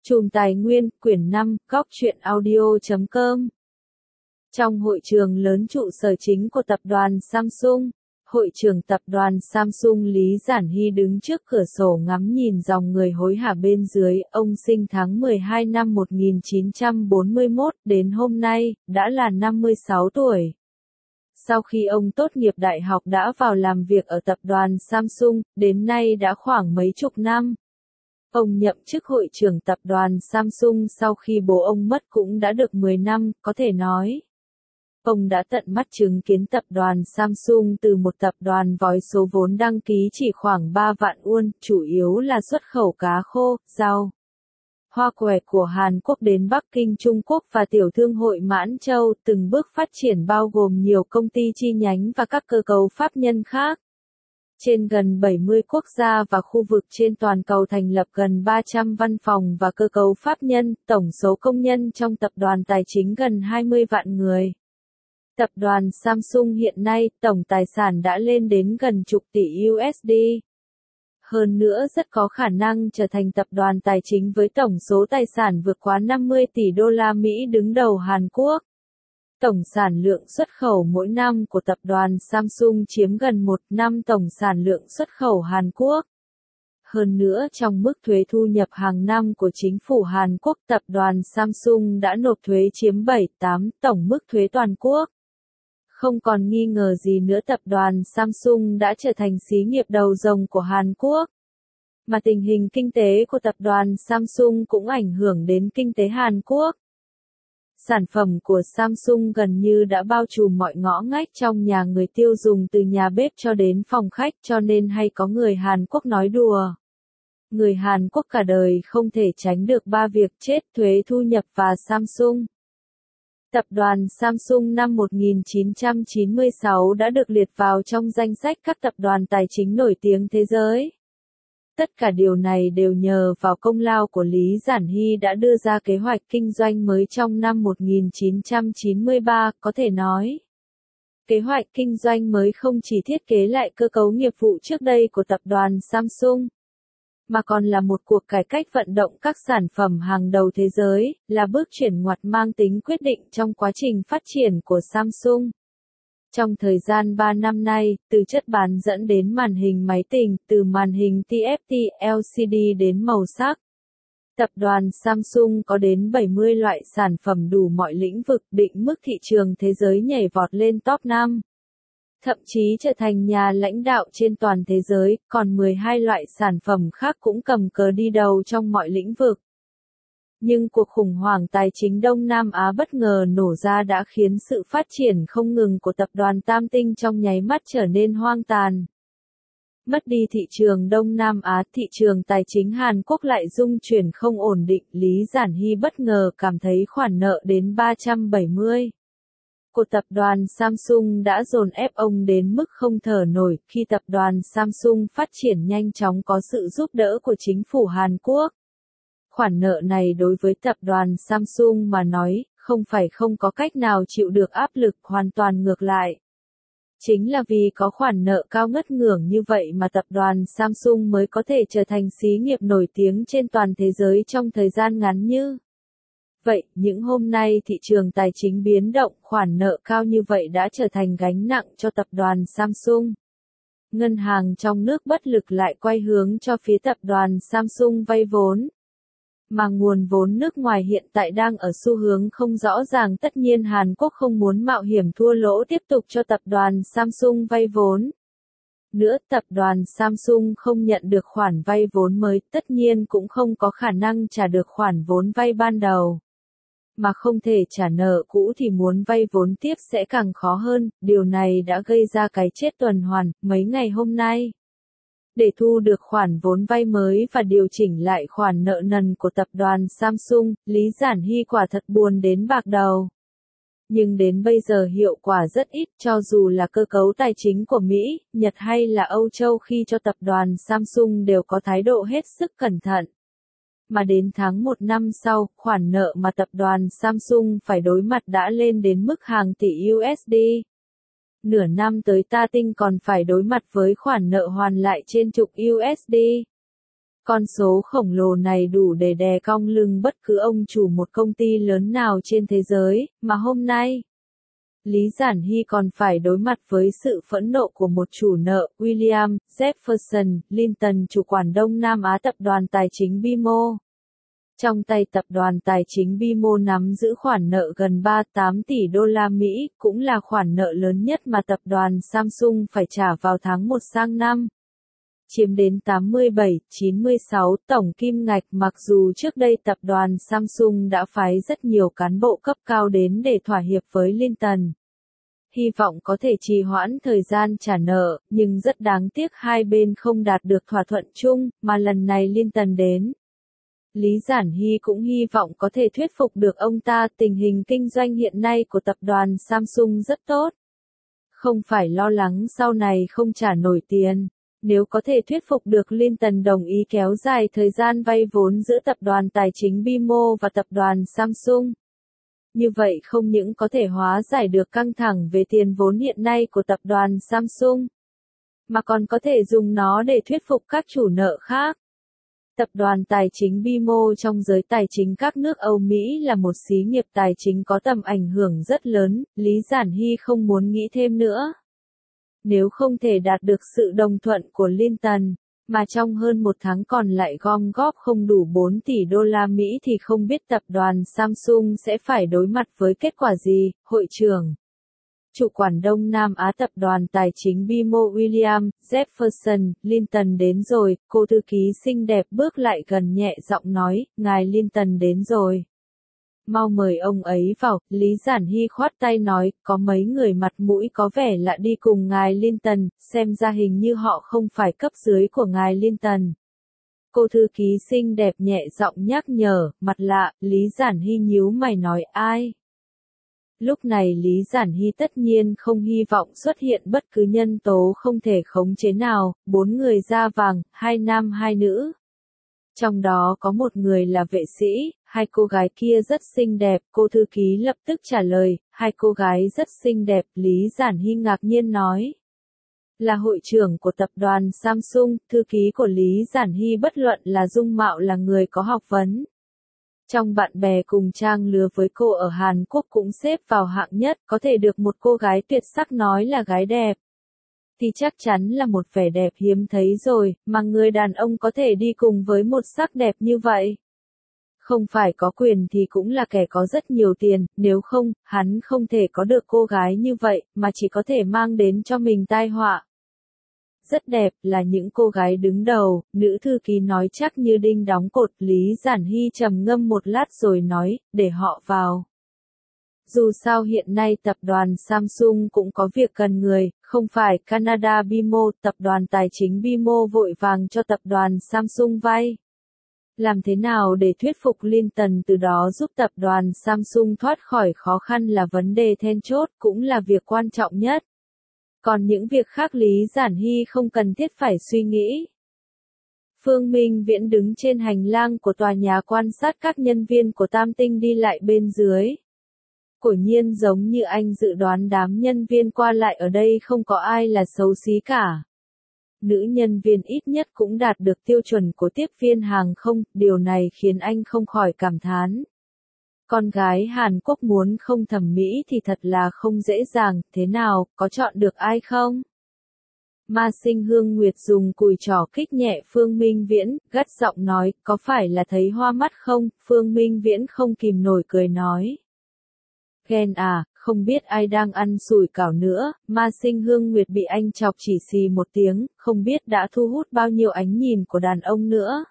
Chùm Tài nguyên, quyển 5, góc truyện audio.com. Trong hội trường lớn trụ sở chính của tập đoàn Samsung, hội trưởng tập đoàn Samsung Lý Giản Hy đứng trước cửa sổ ngắm nhìn dòng người hối hả bên dưới. Ông sinh tháng 12 năm 1941, đến hôm nay, đã là 56 tuổi. Sau khi ông tốt nghiệp đại học đã vào làm việc ở tập đoàn Samsung, đến nay đã khoảng mấy chục năm. Ông nhậm chức hội trưởng tập đoàn Samsung sau khi bố ông mất cũng đã được 10 năm, có thể nói. Ông đã tận mắt chứng kiến tập đoàn Samsung từ một tập đoàn với số vốn đăng ký chỉ khoảng 3 vạn won, chủ yếu là xuất khẩu cá khô, rau, hoa quả của Hàn Quốc đến Bắc Kinh Trung Quốc và tiểu thương hội Mãn Châu, từng bước phát triển bao gồm nhiều công ty chi nhánh và các cơ cấu pháp nhân khác. Trên gần 70 quốc gia và khu vực trên toàn cầu thành lập gần 300 văn phòng và cơ cấu pháp nhân, tổng số công nhân trong tập đoàn tài chính gần 20 vạn người. Tập đoàn Samsung hiện nay, tổng tài sản đã lên đến gần chục tỷ USD. Hơn nữa rất có khả năng trở thành tập đoàn tài chính với tổng số tài sản vượt quá 50 tỷ đô la Mỹ đứng đầu Hàn Quốc. Tổng sản lượng xuất khẩu mỗi năm của tập đoàn Samsung chiếm gần 1 năm tổng sản lượng xuất khẩu Hàn Quốc. Hơn nữa trong mức thuế thu nhập hàng năm của chính phủ Hàn Quốc, tập đoàn Samsung đã nộp thuế chiếm 7-8 tổng mức thuế toàn quốc. Không còn nghi ngờ gì nữa, tập đoàn Samsung đã trở thành xí nghiệp đầu rồng của Hàn Quốc. Mà tình hình kinh tế của tập đoàn Samsung cũng ảnh hưởng đến kinh tế Hàn Quốc. Sản phẩm của Samsung gần như đã bao trùm mọi ngõ ngách trong nhà người tiêu dùng, từ nhà bếp cho đến phòng khách, cho nên hay có người Hàn Quốc nói đùa. Người Hàn Quốc cả đời không thể tránh được 3 việc: chết, thuế, thu nhập và Samsung. Tập đoàn Samsung năm 1996 đã được liệt vào trong danh sách các tập đoàn tài chính nổi tiếng thế giới. Tất cả điều này đều nhờ vào công lao của Lý Giản Hy đã đưa ra kế hoạch kinh doanh mới trong năm 1993, có thể nói. Kế hoạch kinh doanh mới không chỉ thiết kế lại cơ cấu nghiệp vụ trước đây của tập đoàn Samsung, mà còn là một cuộc cải cách vận động các sản phẩm hàng đầu thế giới, là bước chuyển ngoặt mang tính quyết định trong quá trình phát triển của Samsung. Trong thời gian 3 năm nay, từ chất bán dẫn đến màn hình máy tính, từ màn hình TFT, LCD đến màu sắc, tập đoàn Samsung có đến 70 loại sản phẩm đủ mọi lĩnh vực, định mức thị trường thế giới nhảy vọt lên top 5. Thậm chí trở thành nhà lãnh đạo trên toàn thế giới, còn 12 loại sản phẩm khác cũng cầm cờ đi đầu trong mọi lĩnh vực. Nhưng cuộc khủng hoảng tài chính Đông Nam Á bất ngờ nổ ra đã khiến sự phát triển không ngừng của tập đoàn Tam Tinh trong nháy mắt trở nên hoang tàn. Mất đi thị trường Đông Nam Á, thị trường tài chính Hàn Quốc lại rung chuyển không ổn định. Lý Giản Hy bất ngờ cảm thấy khoản nợ đến 370 của tập đoàn Samsung đã dồn ép ông đến mức không thở nổi. Khi tập đoàn Samsung phát triển nhanh chóng có sự giúp đỡ của chính phủ Hàn Quốc, khoản nợ này đối với tập đoàn Samsung mà nói, không phải không có cách nào chịu được áp lực, hoàn toàn ngược lại. Chính là vì có khoản nợ cao ngất ngưởng như vậy mà tập đoàn Samsung mới có thể trở thành xí nghiệp nổi tiếng trên toàn thế giới trong thời gian ngắn như vậy. Những hôm nay thị trường tài chính biến động, khoản nợ cao như vậy đã trở thành gánh nặng cho tập đoàn Samsung. Ngân hàng trong nước bất lực lại quay hướng cho phía tập đoàn Samsung vay vốn. Mà nguồn vốn nước ngoài hiện tại đang ở xu hướng không rõ ràng, tất nhiên Hàn Quốc không muốn mạo hiểm thua lỗ tiếp tục cho tập đoàn Samsung vay vốn. Nữa, tập đoàn Samsung không nhận được khoản vay vốn mới, tất nhiên cũng không có khả năng trả được khoản vốn vay ban đầu. Mà không thể trả nợ cũ thì muốn vay vốn tiếp sẽ càng khó hơn, điều này đã gây ra cái chết tuần hoàn mấy ngày hôm nay. Để thu được khoản vốn vay mới và điều chỉnh lại khoản nợ nần của tập đoàn Samsung, Lý Giản Hy quả thật buồn đến bạc đầu. Nhưng đến bây giờ hiệu quả rất ít, cho dù là cơ cấu tài chính của Mỹ, Nhật hay là Âu Châu khi cho tập đoàn Samsung đều có thái độ hết sức cẩn thận. Mà đến tháng 1 năm sau, khoản nợ mà tập đoàn Samsung phải đối mặt đã lên đến mức hàng tỷ USD. Nửa năm tới Ta Tinh còn phải đối mặt với khoản nợ hoàn lại trên chục USD. Con số khổng lồ này đủ để đè cong lưng bất cứ ông chủ một công ty lớn nào trên thế giới, mà hôm nay, Lý Giản Hy còn phải đối mặt với sự phẫn nộ của một chủ nợ, William Jefferson Linton, chủ quản Đông Nam Á tập đoàn tài chính BMO. Trong tay tập đoàn tài chính BMO nắm giữ khoản nợ gần 38 tỷ đô la Mỹ, cũng là khoản nợ lớn nhất mà tập đoàn Samsung phải trả vào tháng 1 sang năm. Chiếm đến 87-96 tổng kim ngạch, mặc dù trước đây tập đoàn Samsung đã phái rất nhiều cán bộ cấp cao đến để thỏa hiệp với Linton. Hy vọng có thể trì hoãn thời gian trả nợ, nhưng rất đáng tiếc hai bên không đạt được thỏa thuận chung, mà lần này Linton đến. Lý Giản Hy cũng hy vọng có thể thuyết phục được ông ta. Tình hình kinh doanh hiện nay của tập đoàn Samsung rất tốt. Không phải lo lắng sau này không trả nổi tiền. Nếu có thể thuyết phục được Linton đồng ý kéo dài thời gian vay vốn giữa tập đoàn tài chính BMO và tập đoàn Samsung. Như vậy không những có thể hóa giải được căng thẳng về tiền vốn hiện nay của tập đoàn Samsung, mà còn có thể dùng nó để thuyết phục các chủ nợ khác. Tập đoàn tài chính BMO trong giới tài chính các nước Âu Mỹ là một xí nghiệp tài chính có tầm ảnh hưởng rất lớn, Lý Giản Hy không muốn nghĩ thêm nữa. Nếu không thể đạt được sự đồng thuận của Linton, mà trong hơn một tháng còn lại gom góp không đủ 4 tỷ đô la Mỹ thì không biết tập đoàn Samsung sẽ phải đối mặt với kết quả gì. Hội trưởng, chủ quản Đông Nam Á tập đoàn tài chính BMO William Jefferson Linton đến rồi. Cô thư ký xinh đẹp bước lại gần nhẹ giọng nói, ngài Linton đến rồi. Mau mời ông ấy vào. Lý Giản Hy khoát tay nói, có mấy người mặt mũi có vẻ lạ đi cùng ngài Linton, xem ra hình như họ không phải cấp dưới của ngài Linton. Cô thư ký xinh đẹp nhẹ giọng nhắc nhở, mặt lạ. Lý Giản Hy nhíu mày nói, ai? Lúc này Lý Giản Hy tất nhiên không hy vọng xuất hiện bất cứ nhân tố không thể khống chế nào. 4 người da vàng, 2 nam 2 nữ. Trong đó có một người là vệ sĩ. Hai cô gái kia rất xinh đẹp. Cô thư ký lập tức trả lời, hai cô gái rất xinh đẹp. Lý Giản Hy ngạc nhiên nói, là hội trưởng của tập đoàn Samsung. Thư ký của Lý Giản Hy bất luận là dung mạo là người có học vấn. Trong bạn bè cùng trang lứa với cô ở Hàn Quốc cũng xếp vào hạng nhất. Có thể được một cô gái tuyệt sắc nói là gái đẹp, thì chắc chắn là một vẻ đẹp hiếm thấy rồi, mà người đàn ông có thể đi cùng với một sắc đẹp như vậy. Không phải có quyền thì cũng là kẻ có rất nhiều tiền, nếu không, hắn không thể có được cô gái như vậy, mà chỉ có thể mang đến cho mình tai họa. Rất đẹp, là những cô gái đứng đầu, nữ thư ký nói chắc như đinh đóng cột. Lý Giản Hy trầm ngâm một lát rồi nói, để họ vào. Dù sao hiện nay tập đoàn Samsung cũng có việc cần người, không phải Canada BMO, tập đoàn tài chính BMO vội vàng cho tập đoàn Samsung vay. Làm thế nào để thuyết phục Linton từ đó giúp tập đoàn Samsung thoát khỏi khó khăn là vấn đề then chốt, cũng là việc quan trọng nhất. Còn những việc khác Lý Giản Hy không cần thiết phải suy nghĩ. Phương Minh Viễn đứng trên hành lang của tòa nhà quan sát các nhân viên của Tam Tinh đi lại bên dưới. Quả nhiên giống như anh dự đoán, đám nhân viên qua lại ở đây không có ai là xấu xí cả. Nữ nhân viên ít nhất cũng đạt được tiêu chuẩn của tiếp viên hàng không, điều này khiến anh không khỏi cảm thán. Con gái Hàn Quốc muốn không thẩm mỹ thì thật là không dễ dàng, thế nào, có chọn được ai không? Ma Sinh Hương Nguyệt dùng cùi trỏ kích nhẹ Phương Minh Viễn, gắt giọng nói, có phải là thấy hoa mắt không? Phương Minh Viễn không kìm nổi cười nói. Ghen à, không biết ai đang ăn sủi cảo nữa. Ma Sinh Hương Nguyệt bị anh chọc chỉ xì một tiếng, không biết đã thu hút bao nhiêu ánh nhìn của đàn ông nữa.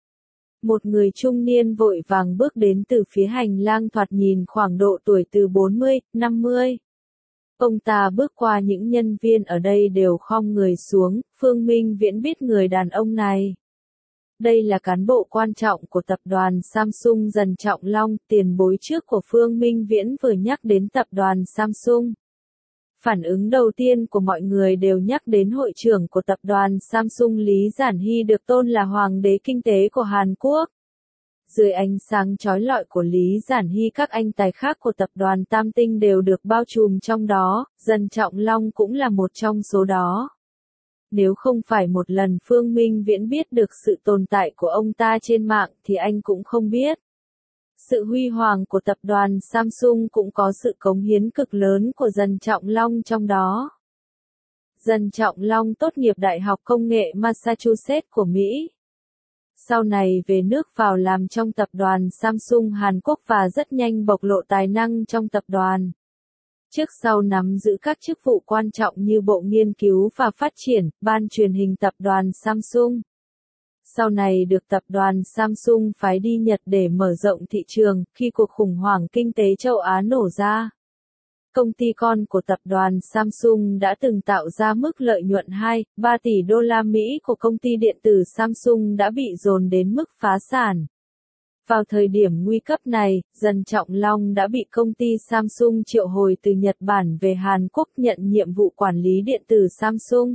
Một người trung niên vội vàng bước đến từ phía hành lang, thoạt nhìn khoảng độ tuổi từ 40, 50. Ông ta bước qua những nhân viên ở đây đều khom người xuống. Phương Minh Viễn biết người đàn ông này. Đây là cán bộ quan trọng của tập đoàn Samsung Dần Trọng Long. Tiền bối trước của Phương Minh Viễn vừa nhắc đến tập đoàn Samsung. Phản ứng đầu tiên của mọi người đều nhắc đến hội trưởng của tập đoàn Samsung Lý Giản Hy, được tôn là hoàng đế kinh tế của Hàn Quốc. Dưới ánh sáng chói lọi của Lý Giản Hy, các anh tài khác của tập đoàn Tam Tinh đều được bao trùm trong đó, Dần Trọng Long cũng là một trong số đó. Nếu không phải một lần Phương Minh Viễn biết được sự tồn tại của ông ta trên mạng thì anh cũng không biết. Sự huy hoàng của tập đoàn Samsung cũng có sự cống hiến cực lớn của Dần Trọng Long trong đó. Dần Trọng Long tốt nghiệp Đại học Công nghệ Massachusetts của Mỹ. Sau này về nước vào làm trong tập đoàn Samsung Hàn Quốc và rất nhanh bộc lộ tài năng trong tập đoàn. Trước sau nắm giữ các chức vụ quan trọng như Bộ Nghiên cứu và Phát triển, Ban truyền hình tập đoàn Samsung. Sau này được tập đoàn Samsung phái đi Nhật để mở rộng thị trường, khi cuộc khủng hoảng kinh tế châu Á nổ ra. Công ty con của tập đoàn Samsung đã từng tạo ra mức lợi nhuận 2-3 tỷ đô la Mỹ của công ty điện tử Samsung đã bị dồn đến mức phá sản. Vào thời điểm nguy cấp này, Dần Trọng Long đã bị công ty Samsung triệu hồi từ Nhật Bản về Hàn Quốc nhận nhiệm vụ quản lý điện tử Samsung.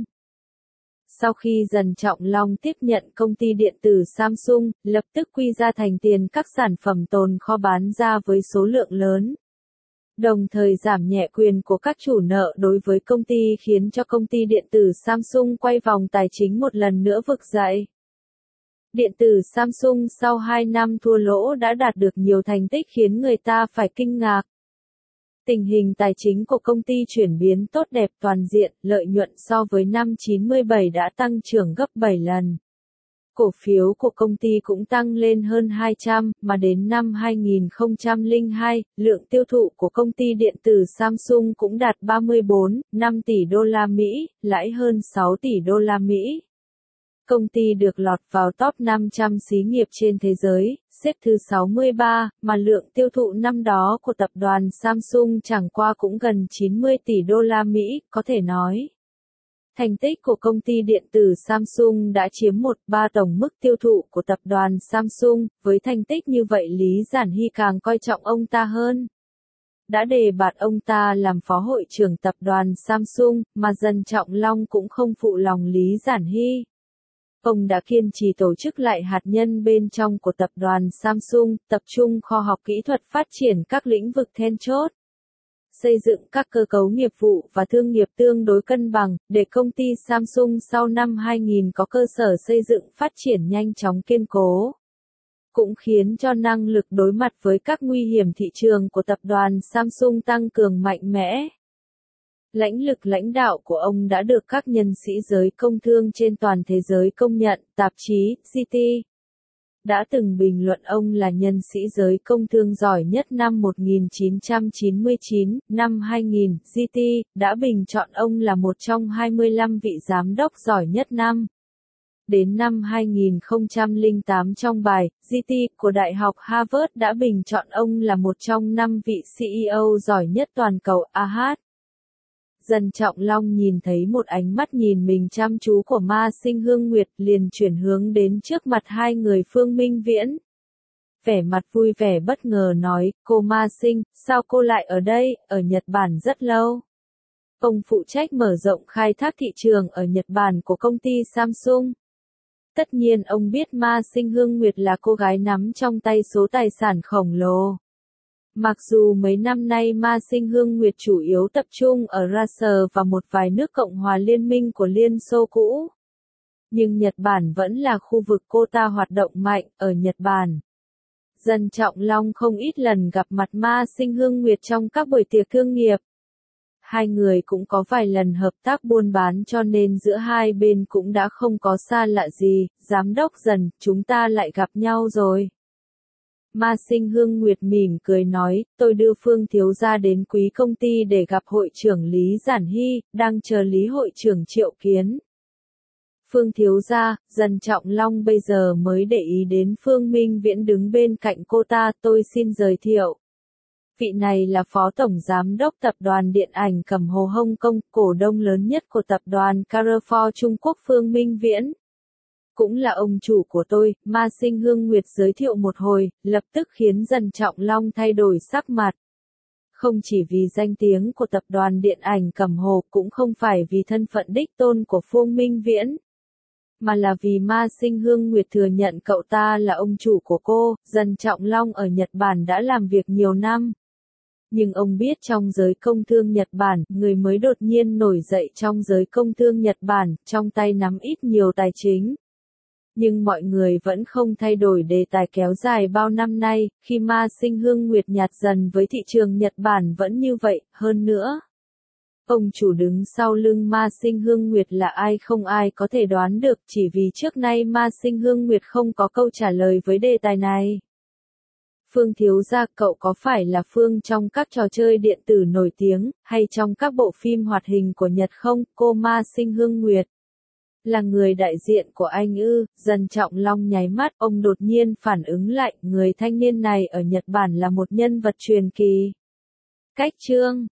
Sau khi Dần Trọng Long tiếp nhận công ty điện tử Samsung, lập tức quy ra thành tiền các sản phẩm tồn kho bán ra với số lượng lớn. Đồng thời giảm nhẹ quyền của các chủ nợ đối với công ty khiến cho công ty điện tử Samsung quay vòng tài chính một lần nữa vực dậy. Điện tử Samsung sau 2 năm thua lỗ đã đạt được nhiều thành tích khiến người ta phải kinh ngạc. Tình hình tài chính của công ty chuyển biến tốt đẹp toàn diện, lợi nhuận so với năm 97 đã tăng trưởng gấp 7 lần. Cổ phiếu của công ty cũng tăng lên hơn 200, mà đến năm 2002, lượng tiêu thụ của công ty điện tử Samsung cũng đạt 34,5 tỷ đô la Mỹ, lãi hơn 6 tỷ đô la Mỹ. Công ty được lọt vào top 500 xí nghiệp trên thế giới, xếp thứ 63, mà lượng tiêu thụ năm đó của tập đoàn Samsung chẳng qua cũng gần 90 tỷ đô la Mỹ, có thể nói. Thành tích của công ty điện tử Samsung đã chiếm 1/3 tổng mức tiêu thụ của tập đoàn Samsung, với thành tích như vậy Lý Giản Hy càng coi trọng ông ta hơn. Đã đề bạt ông ta làm phó hội trưởng tập đoàn Samsung, mà Dần Trọng Long cũng không phụ lòng Lý Giản Hy. Ông đã kiên trì tổ chức lại hạt nhân bên trong của tập đoàn Samsung, tập trung khoa học kỹ thuật phát triển các lĩnh vực then chốt. Xây dựng các cơ cấu nghiệp vụ và thương nghiệp tương đối cân bằng, để công ty Samsung sau năm 2000 có cơ sở xây dựng phát triển nhanh chóng kiên cố. Cũng khiến cho năng lực đối mặt với các nguy hiểm thị trường của tập đoàn Samsung tăng cường mạnh mẽ. Lãnh lực lãnh đạo của ông đã được các nhân sĩ giới công thương trên toàn thế giới công nhận, tạp chí GT đã từng bình luận ông là nhân sĩ giới công thương giỏi nhất năm 1999, năm 2000, GT đã bình chọn ông là một trong 25 vị giám đốc giỏi nhất năm. Đến năm 2008 trong bài GT của Đại học Harvard đã bình chọn ông là một trong 5 vị CEO giỏi nhất toàn cầu AH. Dần Trọng Long nhìn thấy một ánh mắt nhìn mình chăm chú của Ma Sinh Hương Nguyệt liền chuyển hướng đến trước mặt hai người Phương Minh Viễn. Vẻ mặt vui vẻ bất ngờ nói, cô Ma Sinh, sao cô lại ở đây, ở Nhật Bản rất lâu. Ông phụ trách mở rộng khai thác thị trường ở Nhật Bản của công ty Samsung. Tất nhiên ông biết Ma Sinh Hương Nguyệt là cô gái nắm trong tay số tài sản khổng lồ. Mặc dù mấy năm nay Ma Sinh Hương Nguyệt chủ yếu tập trung ở Russia và một vài nước Cộng hòa Liên minh của Liên Xô cũ. Nhưng Nhật Bản vẫn là khu vực cô ta hoạt động mạnh, ở Nhật Bản. Dần Trọng Long không ít lần gặp mặt Ma Sinh Hương Nguyệt trong các buổi tiệc thương nghiệp. Hai người cũng có vài lần hợp tác buôn bán cho nên giữa hai bên cũng đã không có xa lạ gì, giám đốc Dần, chúng ta lại gặp nhau rồi. Ma Sinh Hương Nguyệt mỉm cười nói, tôi đưa Phương thiếu gia đến quý công ty để gặp hội trưởng Lý Giản Hy, đang chờ Lý hội trưởng triệu kiến. Phương thiếu gia, Dần Trọng Long bây giờ mới để ý đến Phương Minh Viễn đứng bên cạnh cô ta, tôi xin giới thiệu. Vị này là Phó Tổng Giám đốc Tập đoàn Điện ảnh Cẩm Hồ Hồng Kông, cổ đông lớn nhất của Tập đoàn Carrefour Trung Quốc Phương Minh Viễn. Cũng là ông chủ của tôi, Ma Sinh Hương Nguyệt giới thiệu một hồi, lập tức khiến Dần Trọng Long thay đổi sắc mặt. Không chỉ vì danh tiếng của Tập đoàn Điện ảnh Cẩm Hồ, cũng không phải vì thân phận đích tôn của Phương Minh Viễn. Mà là vì Ma Sinh Hương Nguyệt thừa nhận cậu ta là ông chủ của cô, Dần Trọng Long ở Nhật Bản đã làm việc nhiều năm. Nhưng ông biết trong giới công thương Nhật Bản, người mới đột nhiên nổi dậy trong giới công thương Nhật Bản, trong tay nắm ít nhiều tài chính. Nhưng mọi người vẫn không thay đổi đề tài kéo dài bao năm nay, khi Ma Sinh Hương Nguyệt nhạt dần với thị trường Nhật Bản vẫn như vậy, hơn nữa. Ông chủ đứng sau lưng Ma Sinh Hương Nguyệt là ai không ai có thể đoán được, chỉ vì trước nay Ma Sinh Hương Nguyệt không có câu trả lời với đề tài này. Phương thiếu gia, cậu có phải là Phương trong các trò chơi điện tử nổi tiếng, hay trong các bộ phim hoạt hình của Nhật không? Cô Ma Sinh Hương Nguyệt là người đại diện của anh ư? Dần Trọng Long nháy mắt, ông đột nhiên phản ứng lại, người thanh niên này ở Nhật Bản là một nhân vật truyền kỳ. Cách chương